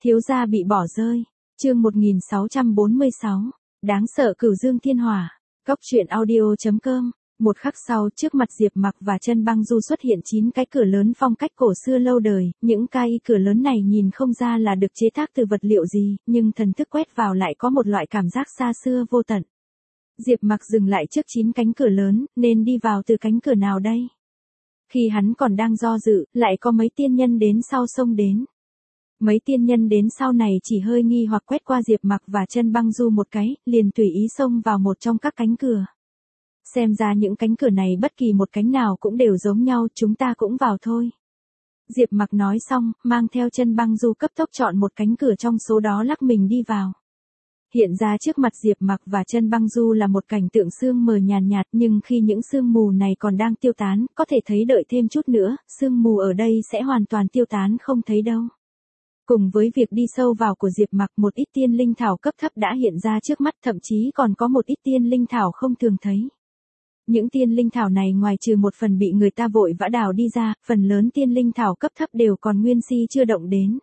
Thiếu gia bị bỏ rơi. Chương 1646. Đáng sợ Cửu Dương Thiên Hỏa. Góc truyện audio.com. Một khắc sau, trước mặt Diệp Mặc và Chân Băng Du xuất hiện 9 cái cửa lớn phong cách cổ xưa lâu đời, những cái cửa lớn này nhìn không ra là được chế tác từ vật liệu gì, nhưng thần thức quét vào lại có một loại cảm giác xa xưa vô tận. Diệp Mặc dừng lại trước 9 cánh cửa lớn, nên đi vào từ cánh cửa nào đây? Khi hắn còn đang do dự, lại có mấy tiên nhân đến sau xông đến. Mấy tiên nhân đến sau này chỉ hơi nghi hoặc quét qua Diệp Mặc và Chân Băng Du một cái, liền tùy ý xông vào một trong các cánh cửa. Xem ra những cánh cửa này bất kỳ một cánh nào cũng đều giống nhau, chúng ta cũng vào thôi. Diệp Mặc nói xong, mang theo Chân Băng Du cấp tốc chọn một cánh cửa trong số đó lắc mình đi vào. Hiện ra trước mặt Diệp Mặc và Chân Băng Du là một cảnh tượng sương mờ nhàn nhạt, nhưng khi những sương mù này còn đang tiêu tán, có thể thấy đợi thêm chút nữa, sương mù ở đây sẽ hoàn toàn tiêu tán không thấy đâu. Cùng với việc đi sâu vào của Diệp Mặc, một ít tiên linh thảo cấp thấp đã hiện ra trước mắt, thậm chí còn có một ít tiên linh thảo không thường thấy. Những tiên linh thảo này ngoài trừ một phần bị người ta vội vã đào đi ra, phần lớn tiên linh thảo cấp thấp đều còn nguyên si chưa động đến.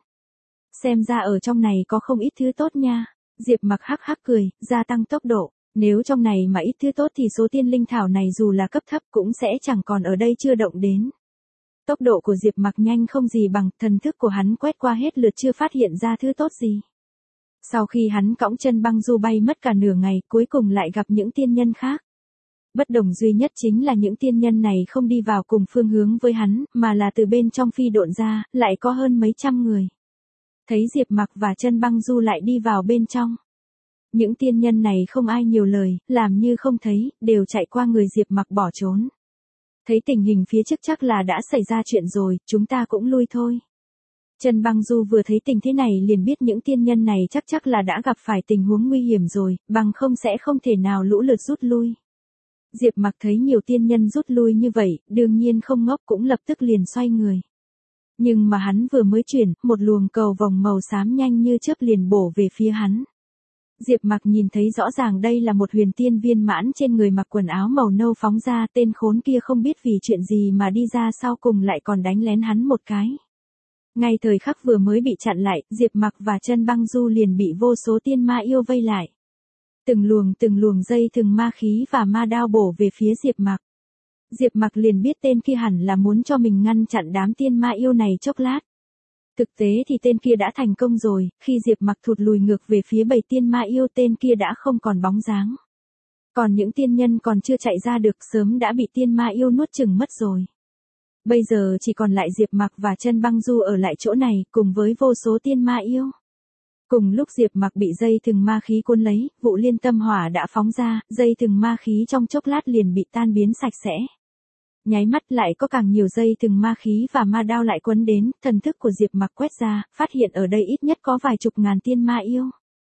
Xem ra ở trong này có không ít thứ tốt nha. Diệp Mặc hắc hắc cười, gia tăng tốc độ. Nếu trong này mà ít thứ tốt thì số tiên linh thảo này dù là cấp thấp cũng sẽ chẳng còn ở đây chưa động đến. Tốc độ của Diệp Mặc nhanh không gì bằng, thần thức của hắn quét qua hết lượt chưa phát hiện ra thứ tốt gì. Sau khi hắn cõng Chân Băng Du bay mất cả nửa ngày, cuối cùng lại gặp những tiên nhân khác. Bất đồng duy nhất chính là những tiên nhân này không đi vào cùng phương hướng với hắn, mà là từ bên trong phi độn ra, lại có hơn mấy trăm người. Thấy Diệp Mặc và Chân Băng Du lại đi vào bên trong. Những tiên nhân này không ai nhiều lời, làm như không thấy, đều chạy qua người Diệp Mặc bỏ trốn. Thấy tình hình phía trước chắc là đã xảy ra chuyện rồi, chúng ta cũng lui thôi. Chân Băng Du vừa thấy tình thế này liền biết những tiên nhân này chắc là đã gặp phải tình huống nguy hiểm rồi, bằng không sẽ không thể nào lũ lượt rút lui. Diệp Mặc thấy nhiều tiên nhân rút lui như vậy, đương nhiên không ngốc cũng lập tức liền xoay người. Nhưng mà hắn vừa mới chuyển, một luồng cầu vồng màu xám nhanh như chớp liền bổ về phía hắn. Diệp Mặc nhìn thấy rõ ràng đây là một huyền tiên viên mãn trên người mặc quần áo màu nâu phóng ra, tên khốn kia không biết vì chuyện gì mà đi ra sau cùng lại còn đánh lén hắn một cái. Ngay thời khắc vừa mới bị chặn lại, Diệp Mặc và Chân Băng Du liền bị vô số tiên ma yêu vây lại. Từng luồng dây thừng ma khí và ma đao bổ về phía Diệp Mặc. Diệp Mặc liền biết tên kia hẳn là muốn cho mình ngăn chặn đám tiên ma yêu này chốc lát. Thực tế thì tên kia đã thành công rồi, khi Diệp Mặc thụt lùi ngược về phía bầy tiên ma yêu, tên kia đã không còn bóng dáng. Còn những tiên nhân còn chưa chạy ra được sớm đã bị tiên ma yêu nuốt chửng mất rồi. Bây giờ chỉ còn lại Diệp Mặc và Chân Băng Du ở lại chỗ này, cùng với vô số tiên ma yêu. Cùng lúc Diệp Mặc bị dây thừng ma khí cuốn lấy, vụ liên tâm hỏa đã phóng ra, dây thừng ma khí trong chốc lát liền bị tan biến sạch sẽ. Nháy mắt lại có càng nhiều dây thừng ma khí và ma đao lại quấn đến, thần thức của Diệp Mặc quét ra, phát hiện ở đây ít nhất có vài chục ngàn tiên ma yêu.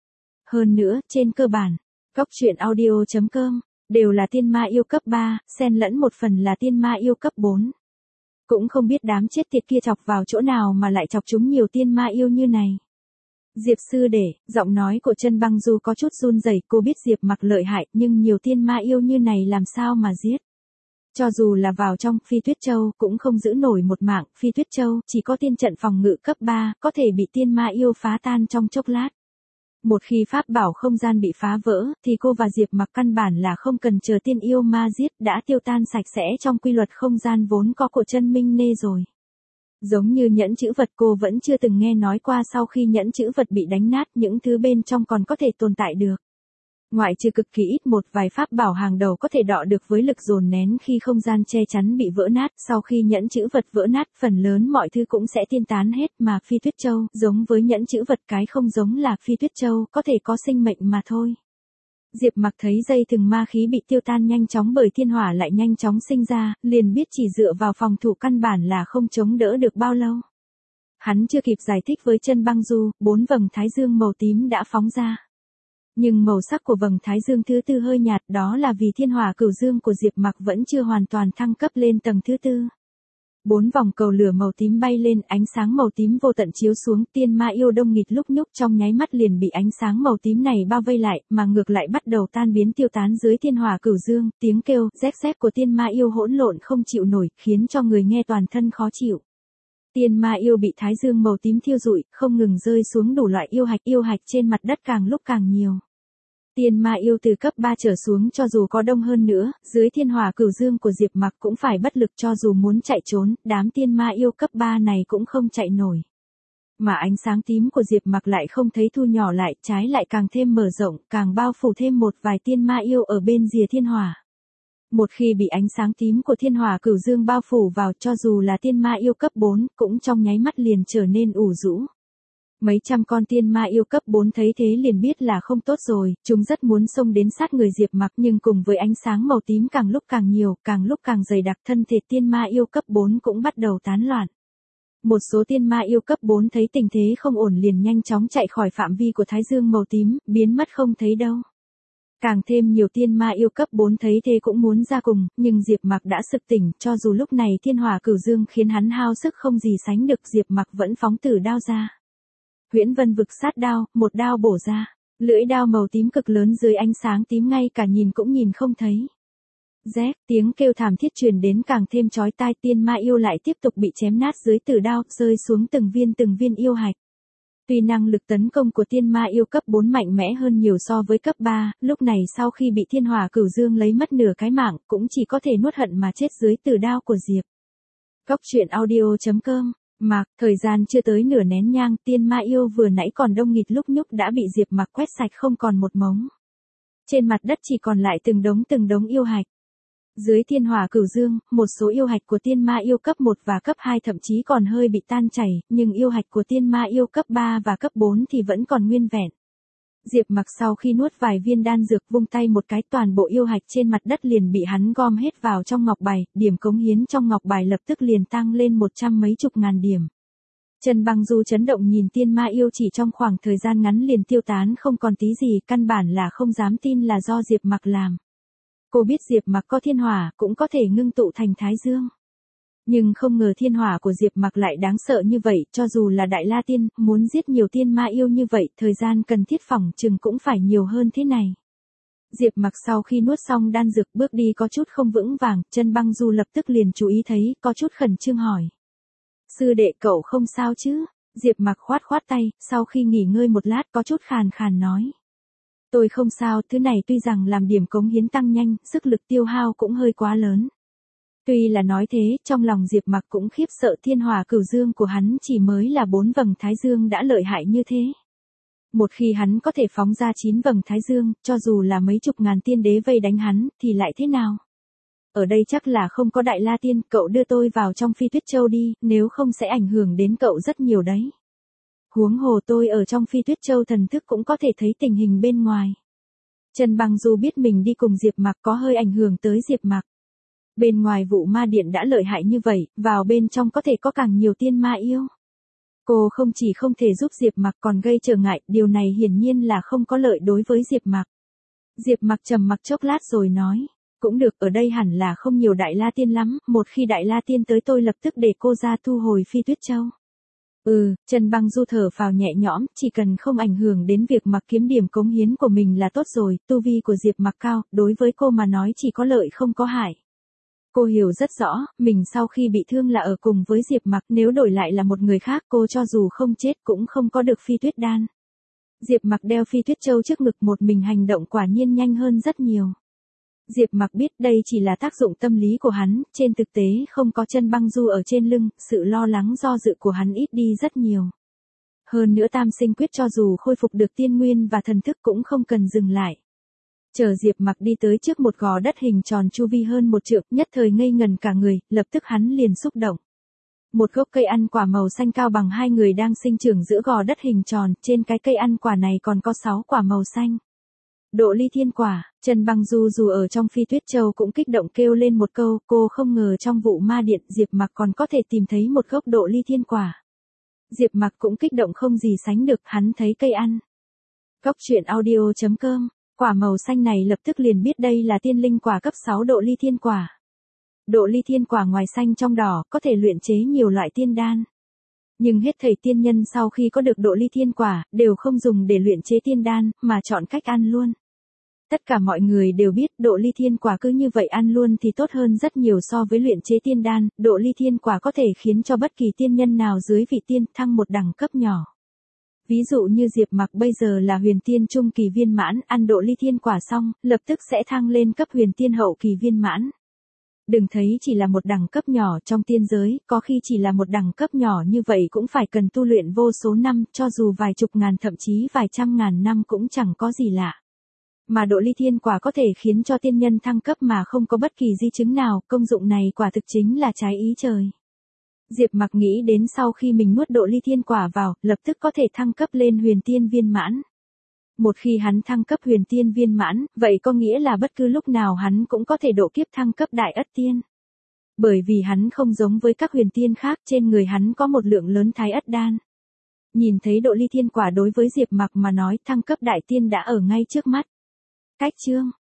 Hơn nữa, trên cơ bản, góc truyện audio.com, đều là tiên ma yêu cấp 3, xen lẫn một phần là tiên ma yêu cấp 4. Cũng không biết đám chết tiệt kia chọc vào chỗ nào mà lại chọc chúng nhiều tiên ma yêu như này. Diệp sư đệ, giọng nói của Chân Băng Du có chút run rẩy, cô biết Diệp Mặc lợi hại, nhưng nhiều tiên ma yêu như này làm sao mà giết. Cho dù là vào trong Phi Tuyết Châu cũng không giữ nổi một mạng, Phi Tuyết Châu chỉ có tiên trận phòng ngự cấp 3, có thể bị tiên ma yêu phá tan trong chốc lát. Một khi pháp bảo không gian bị phá vỡ, thì cô và Diệp Mặc căn bản là không cần chờ tiên yêu ma giết, đã tiêu tan sạch sẽ trong quy luật không gian vốn có của Chân Minh Nê rồi. Giống như nhẫn chữ vật, cô vẫn chưa từng nghe nói qua sau khi nhẫn chữ vật bị đánh nát, những thứ bên trong còn có thể tồn tại được. Ngoại trừ cực kỳ ít một vài pháp bảo hàng đầu có thể đọ được với lực dồn nén khi không gian che chắn bị vỡ nát, sau khi nhẫn chữ vật vỡ nát, phần lớn mọi thứ cũng sẽ tiên tán hết, mà Phi Tuyết Châu, giống với nhẫn chữ vật, cái không giống là Phi Tuyết Châu, có thể có sinh mệnh mà thôi. Diệp Mặc thấy dây thừng ma khí bị tiêu tan nhanh chóng bởi thiên hỏa lại nhanh chóng sinh ra, liền biết chỉ dựa vào phòng thủ căn bản là không chống đỡ được bao lâu. Hắn chưa kịp giải thích với Chân Băng Du, 4 vầng thái dương màu tím đã phóng ra. Nhưng màu sắc của vầng thái dương thứ tư hơi nhạt, đó là vì thiên hỏa cửu dương của Diệp Mặc vẫn chưa hoàn toàn thăng cấp lên tầng thứ tư. 4 vòng cầu lửa màu tím bay lên, ánh sáng màu tím vô tận chiếu xuống, tiên ma yêu đông nghịt lúc nhúc trong nháy mắt liền bị ánh sáng màu tím này bao vây lại, mà ngược lại bắt đầu tan biến tiêu tán dưới thiên hỏa cửu dương, tiếng kêu, rét rét của tiên ma yêu hỗn lộn không chịu nổi, khiến cho người nghe toàn thân khó chịu. Tiên ma yêu bị thái dương màu tím thiêu rụi, không ngừng rơi xuống đủ loại yêu hạch trên mặt đất càng lúc càng nhiều. Tiên ma yêu từ cấp 3 trở xuống cho dù có đông hơn nữa, dưới thiên hỏa cửu dương của Diệp Mặc cũng phải bất lực cho dù muốn chạy trốn, đám tiên ma yêu cấp 3 này cũng không chạy nổi. Mà ánh sáng tím của Diệp Mặc lại không thấy thu nhỏ lại, trái lại càng thêm mở rộng, càng bao phủ thêm một vài tiên ma yêu ở bên rìa thiên hỏa. Một khi bị ánh sáng tím của thiên hỏa cửu dương bao phủ vào, cho dù là tiên ma yêu cấp 4, cũng trong nháy mắt liền trở nên ủ rũ. Mấy trăm con tiên ma yêu cấp 4 thấy thế liền biết là không tốt rồi, chúng rất muốn xông đến sát người Diệp Mặc, nhưng cùng với ánh sáng màu tím càng lúc càng nhiều, càng lúc càng dày đặc, thân thể tiên ma yêu cấp 4 cũng bắt đầu tán loạn. Một số tiên ma yêu cấp 4 thấy tình thế không ổn liền nhanh chóng chạy khỏi phạm vi của thái dương màu tím, biến mất không thấy đâu. Càng thêm nhiều tiên ma yêu cấp 4 thấy thế cũng muốn ra cùng, nhưng Diệp Mặc đã sực tỉnh, cho dù lúc này thiên hỏa cửu dương khiến hắn hao sức không gì sánh được, Diệp Mặc vẫn phóng tử đao ra. Huyễn Vân vực sát đao, một đao bổ ra, lưỡi đao màu tím cực lớn dưới ánh sáng tím ngay cả nhìn cũng nhìn không thấy. Rét, tiếng kêu thảm thiết truyền đến càng thêm chói tai, tiên ma yêu lại tiếp tục bị chém nát dưới tử đao, rơi xuống từng viên yêu hạch. Tuy năng lực tấn công của tiên ma yêu cấp 4 mạnh mẽ hơn nhiều so với cấp 3, lúc này sau khi bị thiên hỏa cửu dương lấy mất nửa cái mạng, cũng chỉ có thể nuốt hận mà chết dưới tử đao của Diệp. Góc truyện audio.com. Mặc, thời gian chưa tới nửa nén nhang, tiên ma yêu vừa nãy còn đông nghịt lúc nhúc đã bị Diệp Mặc quét sạch không còn một mống. Trên mặt đất chỉ còn lại từng đống yêu hạch. Dưới thiên hỏa cửu dương, một số yêu hạch của tiên ma yêu cấp 1 và cấp 2 thậm chí còn hơi bị tan chảy, nhưng yêu hạch của tiên ma yêu cấp 3 và cấp 4 thì vẫn còn nguyên vẹn. Diệp Mặc sau khi nuốt vài viên đan dược vung tay một cái, toàn bộ yêu hạch trên mặt đất liền bị hắn gom hết vào trong ngọc bài, điểm cống hiến trong ngọc bài lập tức liền tăng lên 100 mấy chục ngàn điểm. Trần Băng Du chấn động nhìn tiên ma yêu chỉ trong khoảng thời gian ngắn liền tiêu tán không còn tí gì, căn bản là không dám tin là do Diệp Mặc làm. Cô biết Diệp Mặc có thiên hỏa, cũng có thể ngưng tụ thành thái dương. Nhưng không ngờ thiên hỏa của Diệp Mặc lại đáng sợ như vậy, cho dù là Đại La Tiên, muốn giết nhiều tiên ma yêu như vậy, thời gian cần thiết phỏng chừng cũng phải nhiều hơn thế này. Diệp Mặc sau khi nuốt xong đan dược bước đi có chút không vững vàng, Trân Băng Du lập tức liền chú ý thấy, có chút khẩn trương hỏi. Sư đệ cậu không sao chứ? Diệp Mặc khoát tay, sau khi nghỉ ngơi một lát có chút khàn khàn nói. Tôi không sao, thứ này tuy rằng làm điểm cống hiến tăng nhanh, sức lực tiêu hao cũng hơi quá lớn. Tuy là nói thế, trong lòng Diệp Mặc cũng khiếp sợ, thiên hỏa cửu dương của hắn chỉ mới là 4 vầng thái dương đã lợi hại như thế. Một khi hắn có thể phóng ra 9 vầng thái dương, cho dù là mấy chục ngàn tiên đế vây đánh hắn, thì lại thế nào? Ở đây chắc là không có Đại La Tiên, cậu đưa tôi vào trong Phi Tuyết Châu đi, nếu không sẽ ảnh hưởng đến cậu rất nhiều đấy. Huống hồ tôi ở trong Phi Tuyết Châu thần thức cũng có thể thấy tình hình bên ngoài. Trần Băng Du biết mình đi cùng Diệp Mặc có hơi ảnh hưởng tới Diệp Mặc. Bên ngoài vụ ma điện đã lợi hại như vậy, vào bên trong có thể có càng nhiều tiên ma yêu. Cô không chỉ không thể giúp Diệp Mặc còn gây trở ngại, điều này hiển nhiên là không có lợi đối với Diệp Mặc. Diệp Mặc trầm mặc chốc lát rồi nói, cũng được, ở đây hẳn là không nhiều Đại La Tiên lắm, một khi Đại La Tiên tới tôi lập tức để cô ra thu hồi Phi Tuyết Châu. Trần Băng Du thở phào nhẹ nhõm, chỉ cần không ảnh hưởng đến việc Mặc kiếm điểm cống hiến của mình là tốt rồi, tu vi của Diệp Mặc cao, đối với cô mà nói chỉ có lợi không có hại. Cô hiểu rất rõ, mình sau khi bị thương là ở cùng với Diệp Mặc, nếu đổi lại là một người khác cô cho dù không chết cũng không có được Phi Tuyết Đan. Diệp Mặc đeo Phi Tuyết Châu trước ngực một mình hành động quả nhiên nhanh hơn rất nhiều. Diệp Mặc biết đây chỉ là tác dụng tâm lý của hắn, trên thực tế không có Trân Băng Du ở trên lưng, sự lo lắng do dự của hắn ít đi rất nhiều. Hơn nữa Tam Sinh Quyết cho dù khôi phục được tiên nguyên và thần thức cũng không cần dừng lại. Chờ Diệp Mặc đi tới trước một gò đất hình tròn chu vi hơn 1 trượng, nhất thời ngây ngần cả người, lập tức hắn liền xúc động. Một gốc cây ăn quả màu xanh cao bằng 2 người đang sinh trưởng giữa gò đất hình tròn, trên cái cây ăn quả này còn có 6 quả màu xanh. Độ ly thiên quả, Trần Băng Du dù ở trong Phi Tuyết Châu cũng kích động kêu lên một câu, cô không ngờ trong vụ ma điện Diệp Mặc còn có thể tìm thấy một gốc độ ly thiên quả. Diệp Mặc cũng kích động không gì sánh được, hắn thấy cây ăn. Góc truyện audio.com, quả màu xanh này lập tức liền biết đây là tiên linh quả cấp 6 độ ly thiên quả. Độ ly thiên quả ngoài xanh trong đỏ, có thể luyện chế nhiều loại tiên đan. Nhưng hết thảy tiên nhân sau khi có được độ ly thiên quả, đều không dùng để luyện chế tiên đan, mà chọn cách ăn luôn. Tất cả mọi người đều biết độ ly thiên quả cứ như vậy ăn luôn thì tốt hơn rất nhiều so với luyện chế tiên đan, độ ly thiên quả có thể khiến cho bất kỳ tiên nhân nào dưới vị tiên thăng một đẳng cấp nhỏ. Ví dụ như Diệp Mặc bây giờ là huyền tiên trung kỳ viên mãn, ăn độ ly thiên quả xong, lập tức sẽ thăng lên cấp huyền tiên hậu kỳ viên mãn. Đừng thấy chỉ là một đẳng cấp nhỏ trong tiên giới, có khi chỉ là một đẳng cấp nhỏ như vậy cũng phải cần tu luyện vô số năm, cho dù vài chục ngàn thậm chí vài trăm ngàn năm cũng chẳng có gì lạ. Mà độ ly thiên quả có thể khiến cho tiên nhân thăng cấp mà không có bất kỳ di chứng nào, công dụng này quả thực chính là trái ý trời. Diệp Mặc nghĩ đến sau khi mình nuốt độ ly thiên quả vào, lập tức có thể thăng cấp lên huyền tiên viên mãn. Một khi hắn thăng cấp huyền tiên viên mãn, vậy có nghĩa là bất cứ lúc nào hắn cũng có thể độ kiếp thăng cấp đại ất tiên. Bởi vì hắn không giống với các huyền tiên khác, trên người hắn có một lượng lớn thái ất đan. Nhìn thấy độ ly thiên quả đối với Diệp Mặc mà nói thăng cấp đại tiên đã ở ngay trước mắt. Cách chương